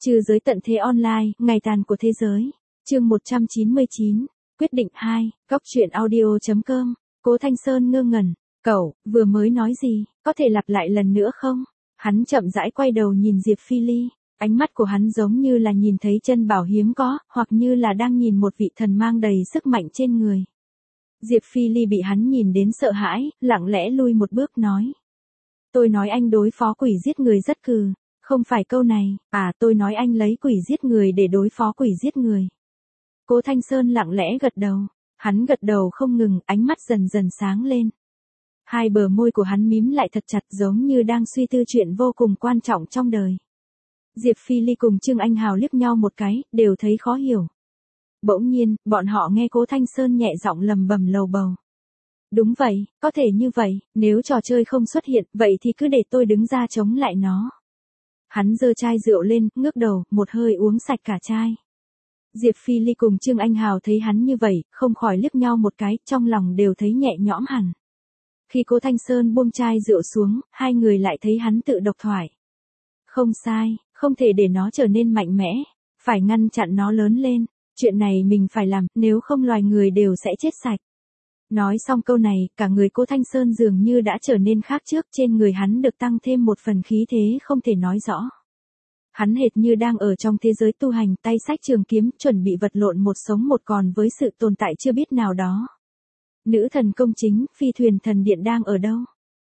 Trừ giới tận thế online, ngày tàn của thế giới. Chương 199, quyết định 2, góc truyện audio.com. Cố Thanh Sơn ngơ ngẩn, cậu, vừa mới nói gì, có thể lặp lại lần nữa không? Hắn chậm rãi quay đầu nhìn Diệp Phi Ly, ánh mắt của hắn giống như là nhìn thấy chân bảo hiếm có, hoặc như là đang nhìn một vị thần mang đầy sức mạnh trên người. Diệp Phi Ly bị hắn nhìn đến sợ hãi, lặng lẽ lui một bước nói. Tôi nói anh đối phó quỷ giết người rất cừ, không phải câu này, tôi nói anh lấy quỷ giết người để đối phó quỷ giết người. Cố Thanh Sơn lặng lẽ gật đầu, hắn gật đầu không ngừng, ánh mắt dần dần sáng lên. Hai bờ môi của hắn mím lại thật chặt giống như đang suy tư chuyện vô cùng quan trọng trong đời. Diệp Phi Ly cùng Trương Anh Hào liếc nhau một cái, đều thấy khó hiểu. Bỗng nhiên, bọn họ nghe Cố Thanh Sơn nhẹ giọng lầm bầm lầu bầu. Đúng vậy, có thể như vậy, nếu trò chơi không xuất hiện, vậy thì cứ để tôi đứng ra chống lại nó. Hắn giơ chai rượu lên, ngước đầu, một hơi uống sạch cả chai. Diệp Phi Ly cùng Trương Anh Hào thấy hắn như vậy, không khỏi liếc nhau một cái, trong lòng đều thấy nhẹ nhõm hẳn. Khi Cố Thanh Sơn buông chai rượu xuống, hai người lại thấy hắn tự độc thoại. Không sai, không thể để nó trở nên mạnh mẽ, phải ngăn chặn nó lớn lên, chuyện này mình phải làm, nếu không loài người đều sẽ chết sạch. Nói xong câu này, cả người Cố Thanh Sơn dường như đã trở nên khác trước, trên người hắn được tăng thêm một phần khí thế không thể nói rõ. Hắn hệt như đang ở trong thế giới tu hành, tay xách trường kiếm, chuẩn bị vật lộn một sống một còn với sự tồn tại chưa biết nào đó. Nữ thần công chính, phi thuyền thần điện đang ở đâu?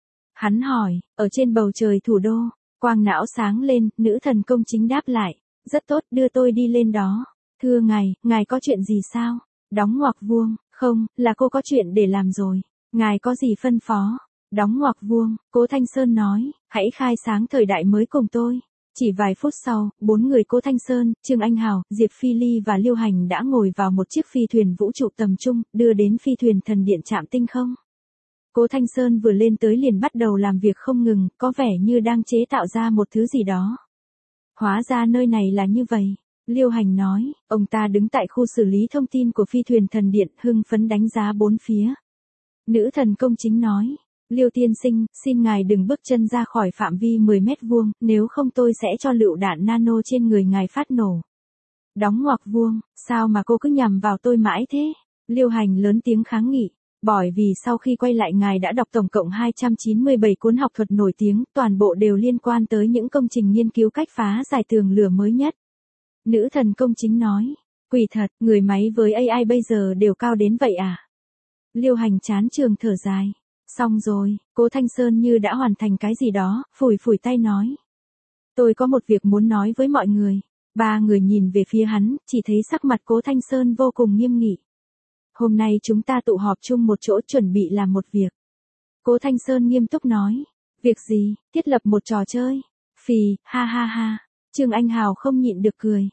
Hắn hỏi, ở trên bầu trời thủ đô, quang não sáng lên, nữ thần công chính đáp lại, rất tốt, đưa tôi đi lên đó. Thưa ngài có chuyện gì sao? Đóng ngoặc vuông, không, là cô có chuyện để làm rồi. Ngài có gì phân phó? Đóng ngoặc vuông, Cố Thanh Sơn nói, hãy khai sáng thời đại mới cùng tôi. Chỉ vài phút sau, bốn người Cố Thanh Sơn, Trương Anh Hào, Diệp Phi Ly và Liêu Hành đã ngồi vào một chiếc phi thuyền vũ trụ tầm trung, đưa đến phi thuyền thần điện trạm tinh không. Cố Thanh Sơn vừa lên tới liền bắt đầu làm việc không ngừng, có vẻ như đang chế tạo ra một thứ gì đó. Hóa ra nơi này là như vậy. Liêu Hành nói, ông ta đứng tại khu xử lý thông tin của phi thuyền thần điện, hưng phấn đánh giá bốn phía. Nữ thần công chính nói, Liêu tiên sinh, xin ngài đừng bước chân ra khỏi phạm vi 10 mét vuông, nếu không tôi sẽ cho lựu đạn nano trên người ngài phát nổ. Đóng ngoặc vuông, sao mà cô cứ nhằm vào tôi mãi thế? Liêu Hành lớn tiếng kháng nghị, bởi vì sau khi quay lại ngài đã đọc tổng cộng 297 cuốn học thuật nổi tiếng, toàn bộ đều liên quan tới những công trình nghiên cứu cách phá giải tường lửa mới nhất. Nữ thần công chính nói, quỷ thật, người máy với AI bây giờ đều cao đến vậy à? Liêu Hành chán trường thở dài. Xong rồi, Cố Thanh Sơn như đã hoàn thành cái gì đó, phủi phủi tay nói. Tôi có một việc muốn nói với mọi người. Ba người nhìn về phía hắn, chỉ thấy sắc mặt Cố Thanh Sơn vô cùng nghiêm nghị. Hôm nay chúng ta tụ họp chung một chỗ chuẩn bị làm một việc. Cố Thanh Sơn nghiêm túc nói. Việc gì? Thiết lập một trò chơi. Phì, ha ha ha. Trương Anh Hào không nhịn được cười.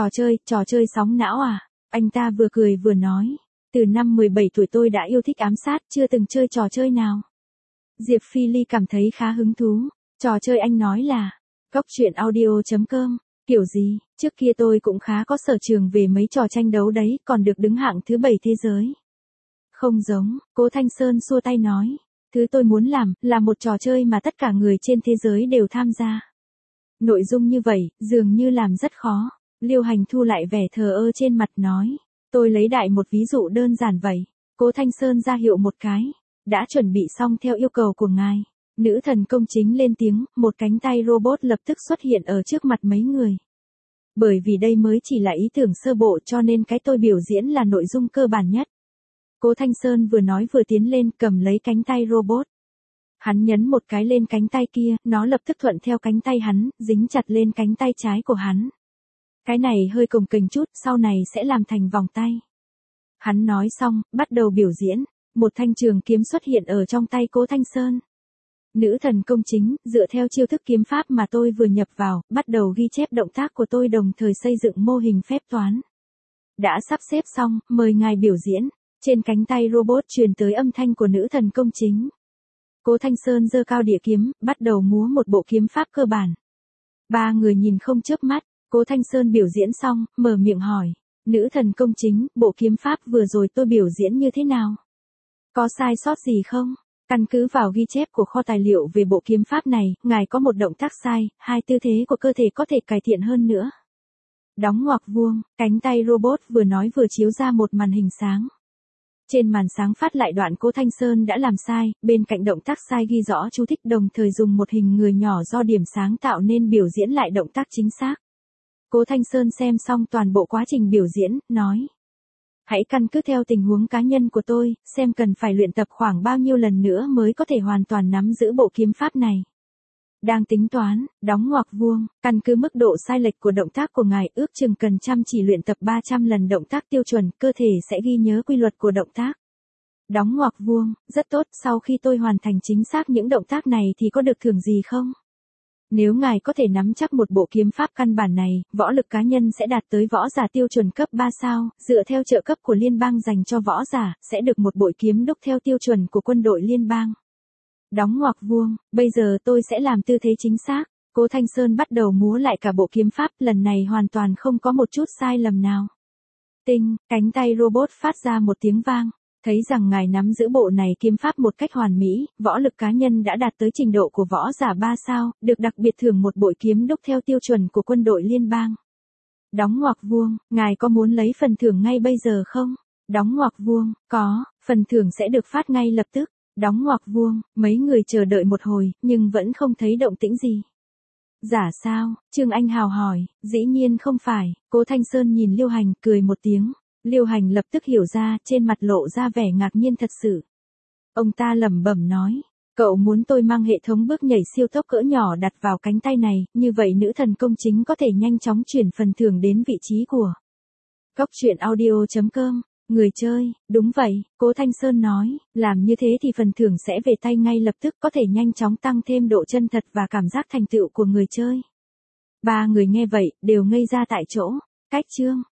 Trò chơi sóng não à? Anh ta vừa cười vừa nói. Từ năm 17 tuổi tôi đã yêu thích ám sát, chưa từng chơi trò chơi nào. Diệp Phi Ly cảm thấy khá hứng thú. Trò chơi anh nói là, góc truyện audio.com, kiểu gì, trước kia tôi cũng khá có sở trường về mấy trò tranh đấu đấy, còn được đứng hạng thứ 7 thế giới. Không giống, Cố Thanh Sơn xua tay nói, thứ tôi muốn làm, là một trò chơi mà tất cả người trên thế giới đều tham gia. Nội dung như vậy, dường như làm rất khó. Liêu Hành thu lại vẻ thờ ơ trên mặt nói. Tôi lấy đại một ví dụ đơn giản vậy. Cố Thanh Sơn ra hiệu một cái. Đã chuẩn bị xong theo yêu cầu của ngài. Nữ thần công chính lên tiếng, một cánh tay robot lập tức xuất hiện ở trước mặt mấy người. Bởi vì đây mới chỉ là ý tưởng sơ bộ cho nên cái tôi biểu diễn là nội dung cơ bản nhất. Cố Thanh Sơn vừa nói vừa tiến lên cầm lấy cánh tay robot. Hắn nhấn một cái lên cánh tay kia, nó lập tức thuận theo cánh tay hắn, dính chặt lên cánh tay trái của hắn. Cái này hơi cồng kềnh chút, sau này sẽ làm thành vòng tay. Hắn nói xong, bắt đầu biểu diễn, một thanh trường kiếm xuất hiện ở trong tay Cố Thanh Sơn. Nữ thần công chính, dựa theo chiêu thức kiếm pháp mà tôi vừa nhập vào, bắt đầu ghi chép động tác của tôi đồng thời xây dựng mô hình phép toán. Đã sắp xếp xong, mời ngài biểu diễn. Trên cánh tay robot truyền tới âm thanh của nữ thần công chính. Cố Thanh Sơn giơ cao đĩa kiếm, bắt đầu múa một bộ kiếm pháp cơ bản. Ba người nhìn không chớp mắt. Cố Thanh Sơn biểu diễn xong, mở miệng hỏi. Nữ thần công chính, bộ kiếm pháp vừa rồi tôi biểu diễn như thế nào? Có sai sót gì không? Căn cứ vào ghi chép của kho tài liệu về bộ kiếm pháp này, ngài có một động tác sai, hai tư thế của cơ thể có thể cải thiện hơn nữa. Đóng ngoặc vuông, cánh tay robot vừa nói vừa chiếu ra một màn hình sáng. Trên màn sáng phát lại đoạn Cố Thanh Sơn đã làm sai, bên cạnh động tác sai ghi rõ chú thích đồng thời dùng một hình người nhỏ do điểm sáng tạo nên biểu diễn lại động tác chính xác. Cố Thanh Sơn xem xong toàn bộ quá trình biểu diễn, nói. Hãy căn cứ theo tình huống cá nhân của tôi, xem cần phải luyện tập khoảng bao nhiêu lần nữa mới có thể hoàn toàn nắm giữ bộ kiếm pháp này. Đang tính toán, đóng ngoặc vuông, căn cứ mức độ sai lệch của động tác của ngài ước chừng cần chăm chỉ luyện tập 300 lần động tác tiêu chuẩn, cơ thể sẽ ghi nhớ quy luật của động tác. Đóng ngoặc vuông, rất tốt, sau khi tôi hoàn thành chính xác những động tác này thì có được thưởng gì không? Nếu ngài có thể nắm chắc một bộ kiếm pháp căn bản này, võ lực cá nhân sẽ đạt tới võ giả tiêu chuẩn cấp 3 sao, dựa theo trợ cấp của liên bang dành cho võ giả, sẽ được một bội kiếm đúc theo tiêu chuẩn của quân đội liên bang. Đóng ngoặc vuông, bây giờ tôi sẽ làm tư thế chính xác. Cố Thanh Sơn bắt đầu múa lại cả bộ kiếm pháp, lần này hoàn toàn không có một chút sai lầm nào. Tinh, cánh tay robot phát ra một tiếng vang. Thấy rằng ngài nắm giữ bộ này kiếm pháp một cách hoàn mỹ, võ lực cá nhân đã đạt tới trình độ của võ giả 3 sao, được đặc biệt thưởng một bội kiếm đúc theo tiêu chuẩn của quân đội liên bang. Đóng ngoặc vuông, ngài có muốn lấy phần thưởng ngay bây giờ không? Đóng ngoặc vuông, có, phần thưởng sẽ được phát ngay lập tức. Đóng ngoặc vuông, mấy người chờ đợi một hồi, nhưng vẫn không thấy động tĩnh gì. Giả sao? Trương Anh Hào hỏi. Dĩ nhiên không phải. Cố Thanh Sơn nhìn Liêu Hành, cười một tiếng. Liêu Hành lập tức hiểu ra, trên mặt lộ ra vẻ ngạc nhiên thật sự. Ông ta lẩm bẩm nói. Cậu muốn tôi mang hệ thống bước nhảy siêu tốc cỡ nhỏ đặt vào cánh tay này, như vậy nữ thần công chính có thể nhanh chóng chuyển phần thưởng đến vị trí của. Góc truyện audio.com. Người chơi, đúng vậy, Cố Thanh Sơn nói, làm như thế thì phần thưởng sẽ về tay ngay lập tức, có thể nhanh chóng tăng thêm độ chân thật và cảm giác thành tựu của người chơi. Ba người nghe vậy, đều ngây ra tại chỗ. Cách chương